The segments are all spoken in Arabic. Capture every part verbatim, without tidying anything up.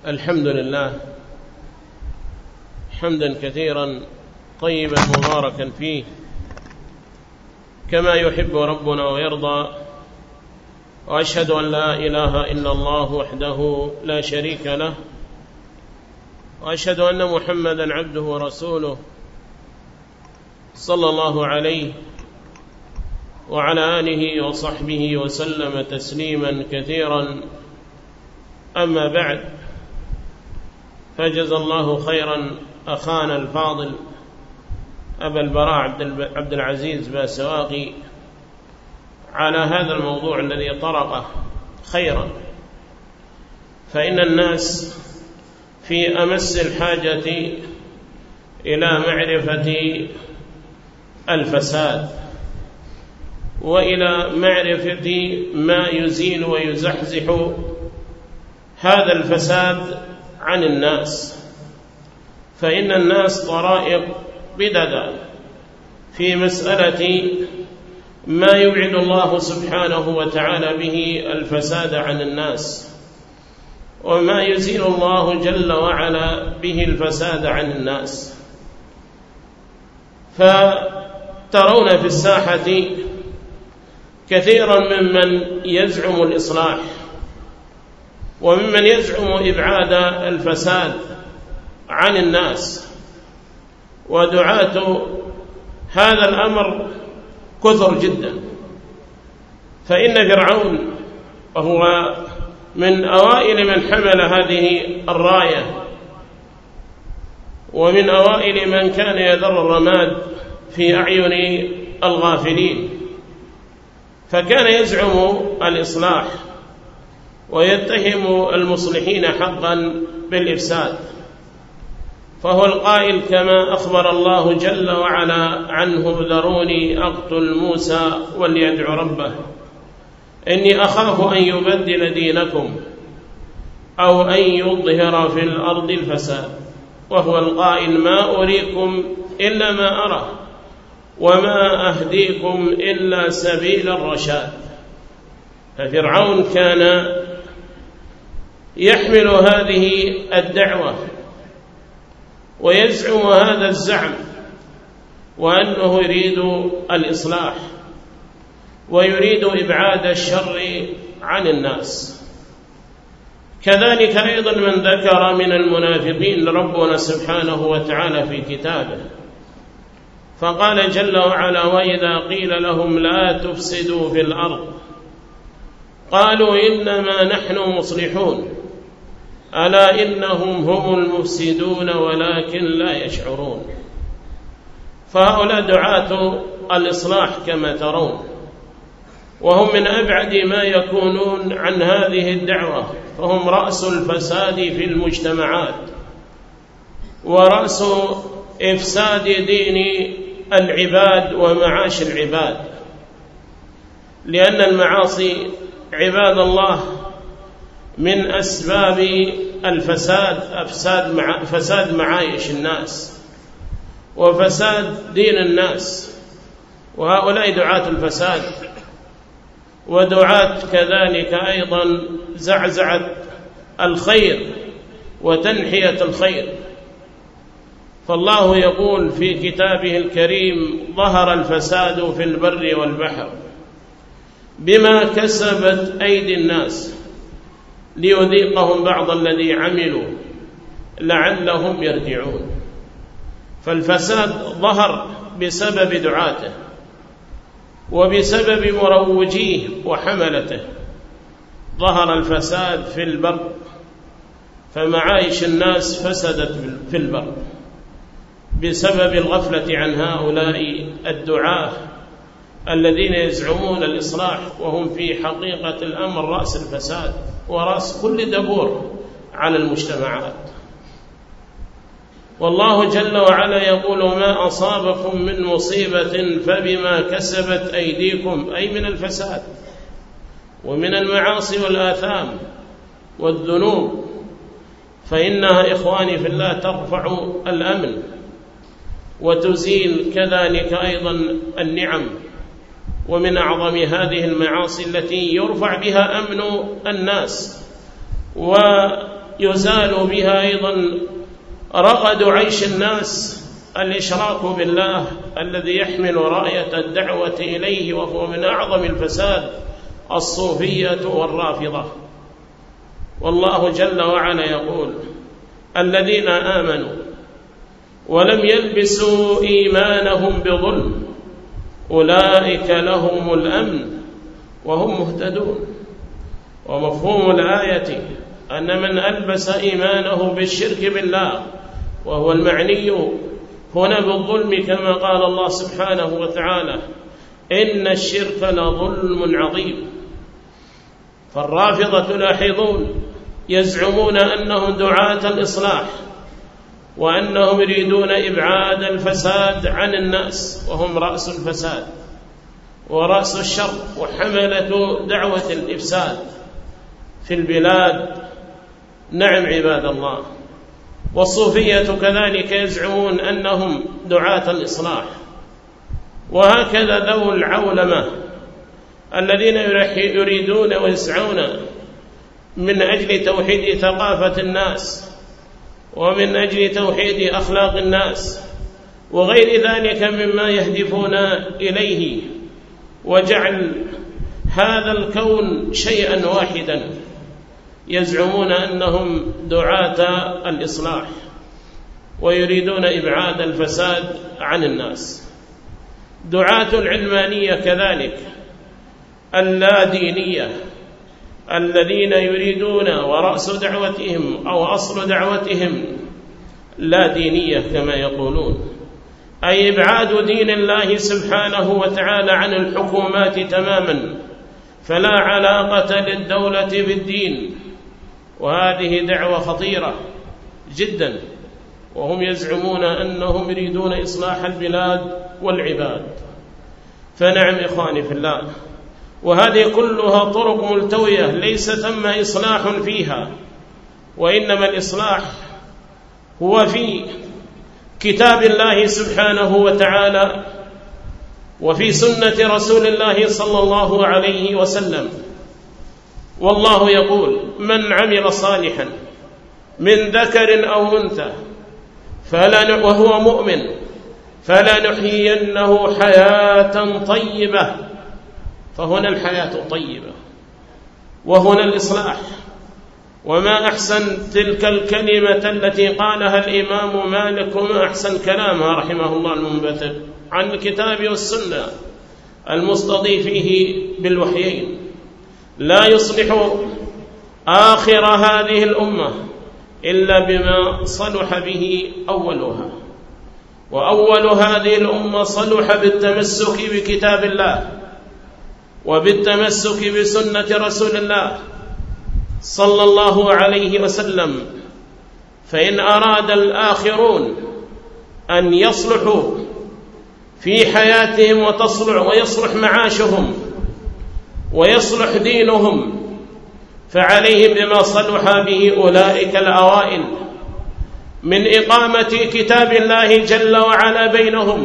الحمد لله حمدا كثيرا طيبا مباركا فيه كما يحب ربنا ويرضى، وأشهد أن لا إله إلا الله وحده لا شريك له، وأشهد أن محمدا عبده ورسوله صلى الله عليه وعلى آله وصحبه وسلم تسليما كثيرا. أما بعد، فجزى الله خيرا أخانا الفاضل أبا البراء عبد العزيز باسواقي على هذا الموضوع الذي طرقه خيرا، فإن الناس في أمس الحاجة إلى معرفة الفساد وإلى معرفة ما يزيل ويزحزح هذا الفساد عن الناس، فإن الناس طرائق بددا في مسألة ما يبعد الله سبحانه وتعالى به الفساد عن الناس، وما يزيل الله جل وعلا به الفساد عن الناس. فترون في الساحة كثيرا ممن يزعم الإصلاح وممن يزعم إبعاد الفساد عن الناس، ودعاة هذا الأمر كثر جدا. فإن فرعون وهو من أوائل من حمل هذه الراية، ومن أوائل من كان يذر الرماد في أعين الغافلين، فكان يزعم الإصلاح ويتهم المصلحين حقا بالإفساد، فهو القائل كما أخبر الله جل وعلا عنه: ذروني أقتل موسى وليدع ربه إني أخاف أن يبدل دينكم أو أن يظهر في الأرض الفساد. وهو القائل: ما أريكم إلا ما أرى وما أهديكم إلا سبيل الرشاد. ففرعون كان يحمل هذه الدعوة ويزعم هذا الزعم، وأنه يريد الإصلاح ويريد إبعاد الشر عن الناس. كذلك أيضا من ذكر من المنافقين ربنا سبحانه وتعالى في كتابه، فقال جل وعلا: وإذا قيل لهم لا تفسدوا في الأرض قالوا إنما نحن مصلحون ألا إنهم هم المفسدون ولكن لا يشعرون. فهؤلاء دعاة الإصلاح كما ترون، وهم من أبعد ما يكونون عن هذه الدعوة، فهم رأس الفساد في المجتمعات ورأس إفساد دين العباد ومعاش العباد، لأن المعاصي عباد الله من أسباب الفساد أفساد مع فساد معايش الناس وفساد دين الناس، وهؤلاء دعاة الفساد ودعاة كذلك أيضا زعزعة الخير وتنحية الخير. فالله يقول في كتابه الكريم: ظهر الفساد في البر والبحر بما كسبت أيدي الناس ليذيقهم بعض الذي عملوا لعلهم يرجعون. فالفساد ظهر بسبب دعاته وبسبب مروجيه وحملته. ظهر الفساد في البر، فمعايش الناس فسدت في البر بسبب الغفلة عن هؤلاء الدعاة الذين يزعمون الإصلاح، وهم في حقيقة الأمر رأس الفساد ورأس كل دبور على المجتمعات. والله جل وعلا يقول: ما أصابكم من مصيبة فبما كسبت أيديكم، أي من الفساد ومن المعاصي والآثام والذنوب، فإنها إخواني في الله ترفع الأمن وتزيل كذلك أيضا النعم. ومن أعظم هذه المعاصي التي يرفع بها أمن الناس و يزال بها أيضا رغد عيش الناس الإشراك بالله الذي يحمل راية الدعوة إليه، وهو من أعظم الفساد الصوفية والرافضة. والله جل وعلا يقول: الذين آمنوا ولم يلبسوا إيمانهم بظلم أولئك لهم الأمن وهم مهتدون. ومفهوم الآية أن من ألبس إيمانه بالشرك بالله، وهو المعني هنا بالظلم، كما قال الله سبحانه وتعالى: إن الشرك لظلم عظيم. فالرافضة تلاحظون يزعمون أنهم دعاة الإصلاح، وأنهم يريدون إبعاد الفساد عن الناس، وهم رأس الفساد ورأس الشر وحملة دعوة الإفساد في البلاد. نعم عباد الله. والصوفية كذلك يزعمون أنهم دعاة الإصلاح، وهكذا ذو العولمة الذين يريدون ويسعون من أجل توحيد ثقافة الناس، ومن أجل توحيد أخلاق الناس، وغير ذلك مما يهدفون إليه، وجعل هذا الكون شيئا واحدا. يزعمون أنهم دعاة الإصلاح، ويريدون إبعاد الفساد عن الناس. دعاة العلمانية كذلك اللادينية الذين يريدون، ورأس دعوتهم أو أصل دعوتهم لا دينية كما يقولون، أي إبعاد دين الله سبحانه وتعالى عن الحكومات تماما، فلا علاقة للدولة بالدين. وهذه دعوة خطيرة جدا، وهم يزعمون أنهم يريدون إصلاح البلاد والعباد. فنعم إخواني في الله، وهذه كلها طرق ملتوية ليس ثم إصلاح فيها، وإنما الإصلاح هو في كتاب الله سبحانه وتعالى، وفي سنة رسول الله صلى الله عليه وسلم. والله يقول: من عمل صالحا من ذكر أو أنثى فلا وهو مؤمن فلنحيينه حياة طيبة. فهنا الحياة طيبة، وهنا الإصلاح. وما أحسن تلك الكلمة التي قالها الإمام مالك، وما أحسن كلامها رحمه الله المنبثق عن الكتاب والسنة المستضيف فيه بالوحيين: لا يصلح آخر هذه الأمة إلا بما صلح به أولها. وأول هذه الأمة صلح بالتمسك بكتاب الله، وبالتمسك بسنة رسول الله صلى الله عليه وسلم. فإن أراد الآخرون أن يصلحوا في حياتهم وتصلح ويصلح معاشهم ويصلح دينهم، فعليهم بما صلح به أولئك الأوائل من إقامة كتاب الله جل وعلا بينهم،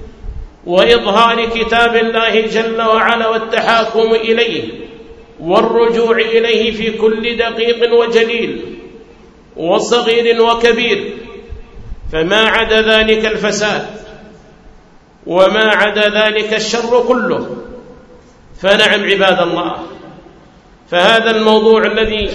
وإظهار كتاب الله جل وعلا والتحاكم إليه والرجوع إليه في كل دقيق وجليل وصغير وكبير. فما عدا ذلك الفساد وما عدا ذلك الشر كله. فنعم عباد الله، فهذا الموضوع الذي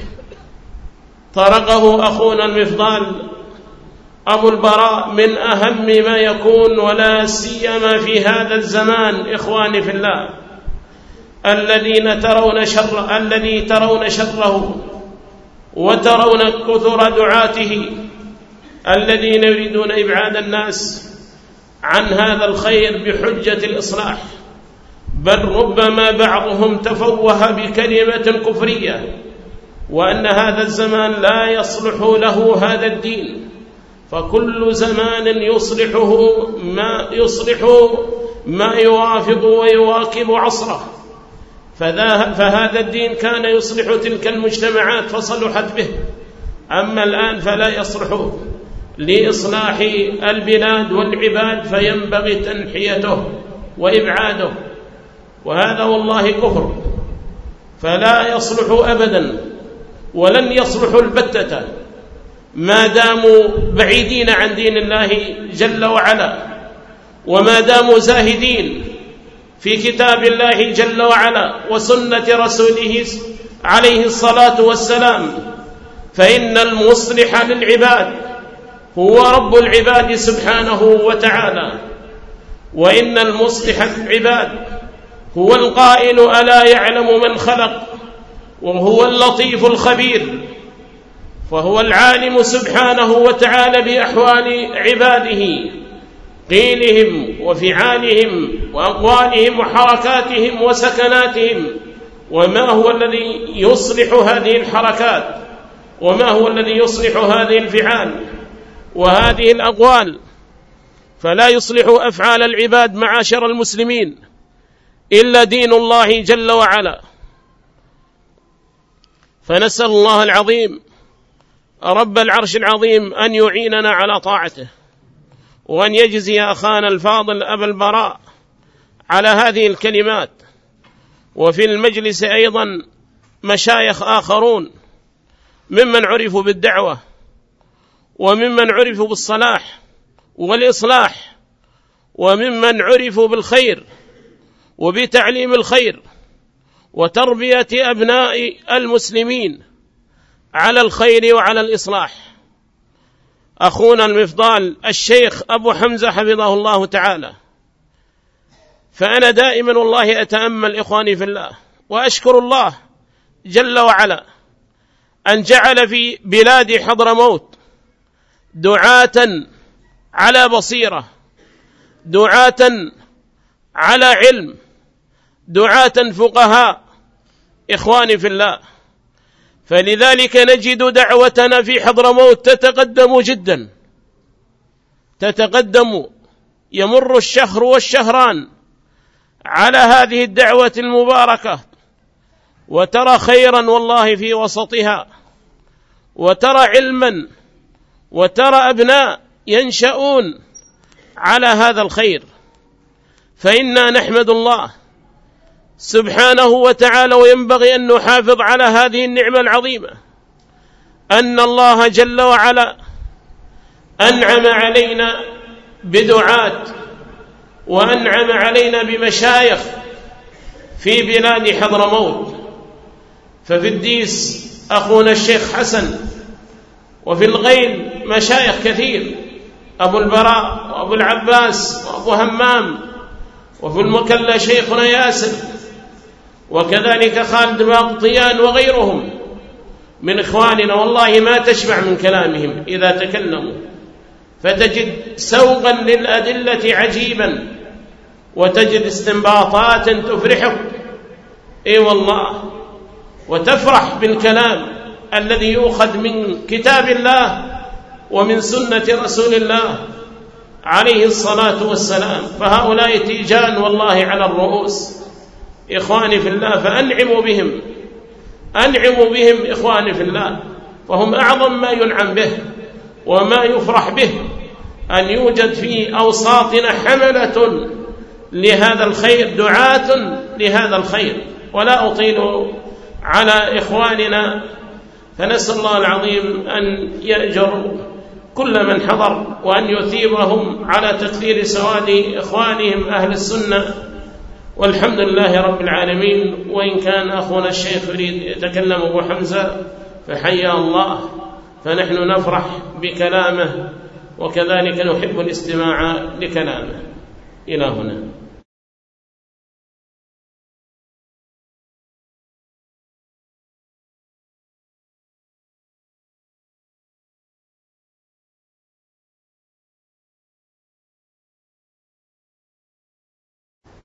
طرقه أخونا المفضال أبو البراء من أهم ما يكون، ولا سيما في هذا الزمان إخواني في الله، الذين ترون شر الذي ترون شره وترون كثر دعاته الذين يريدون إبعاد الناس عن هذا الخير بحجة الإصلاح، بل ربما بعضهم تفوه بكلمة كفرية، وأن هذا الزمان لا يصلح له هذا الدين. فكل زمان يصلحه ما يصلح ما يوافق ويواكب عصره. فهذا الدين كان يصلح تلك المجتمعات فصلحت به، أما الآن فلا يصلح لإصلاح البلاد والعباد، فينبغي تنحيته وإبعاده. وهذا والله كفر، فلا يصلح أبدا ولن يصلحوا البتة ما داموا بعيدين عن دين الله جل وعلا، وما داموا زاهدين في كتاب الله جل وعلا وسنة رسوله عليه الصلاة والسلام. فإن المصلح للعباد هو رب العباد سبحانه وتعالى، وإن المصلح للعباد هو القائل ألا يعلم من خلق وهو اللطيف الخبير، فهو العالم سبحانه وتعالى بأحوال عباده، قيلهم وفعالهم وأقوالهم وحركاتهم وسكناتهم، وما هو الذي يصلح هذه الحركات، وما هو الذي يصلح هذه الفعال وهذه الأقوال. فلا يصلح أفعال العباد معاشر المسلمين إلا دين الله جل وعلا. فنسأل الله العظيم رب العرش العظيم أن يعيننا على طاعته، وأن يجزي أخانا الفاضل أبا البراء على هذه الكلمات. وفي المجلس أيضا مشايخ آخرون ممن عرفوا بالدعوة وممن عرفوا بالصلاح والإصلاح وممن عرفوا بالخير وبتعليم الخير وتربية أبناء المسلمين على الخير وعلى الإصلاح. أخونا المفضال الشيخ أبو حمزة حفظه الله تعالى. فأنا دائما والله أتأمل إخواني في الله وأشكر الله جل وعلا أن جعل في بلاد حضرموت دعاة على بصيرة، دعاة على علم، دعاة فقهاء إخواني في الله. فلذلك نجد دعوتنا في حضرموت تتقدم جدا، تتقدم، يمر الشهر والشهران على هذه الدعوة المباركة، وترى خيرا والله في وسطها، وترى علما، وترى أبناء ينشؤون على هذا الخير. فإنا نحمد الله سبحانه وتعالى، وينبغي أن نحافظ على هذه النعمة العظيمة، أن الله جل وعلا أنعم علينا بدعاة، وأنعم علينا بمشايخ في بلاد حضرموت. ففي الديس أخونا الشيخ حسن، وفي الغين مشايخ كثير، أبو البراء وأبو العباس وأبو همام، وفي المكلا شيخنا ياسر، وكذلك خالد باقطيان وغيرهم من إخواننا. والله ما تشبع من كلامهم إذا تكلموا، فتجد سوقا للأدلة عجيبا، وتجد استنباطات تفرحك، اي والله، وتفرح بالكلام الذي يؤخذ من كتاب الله ومن سنة رسول الله عليه الصلاة والسلام. فهؤلاء تيجان والله على الرؤوس إخواني في الله، فأنعموا بهم، أنعموا بهم إخواني في الله، فهم أعظم ما ينعم به وما يفرح به، أن يوجد في أوساطنا حملة لهذا الخير، دعاة لهذا الخير. ولا أطيل على إخواننا، فنسأل الله العظيم أن يأجر كل من حضر، وأن يثيبهم على تكثير سواد إخوانهم أهل السنة، والحمد لله رب العالمين. وإن كان أخونا الشيخ يريد يتكلم أبو حمزة فحيا الله، فنحن نفرح بكلامه، وكذلك نحب الاستماع لكلامه. إلى هنا.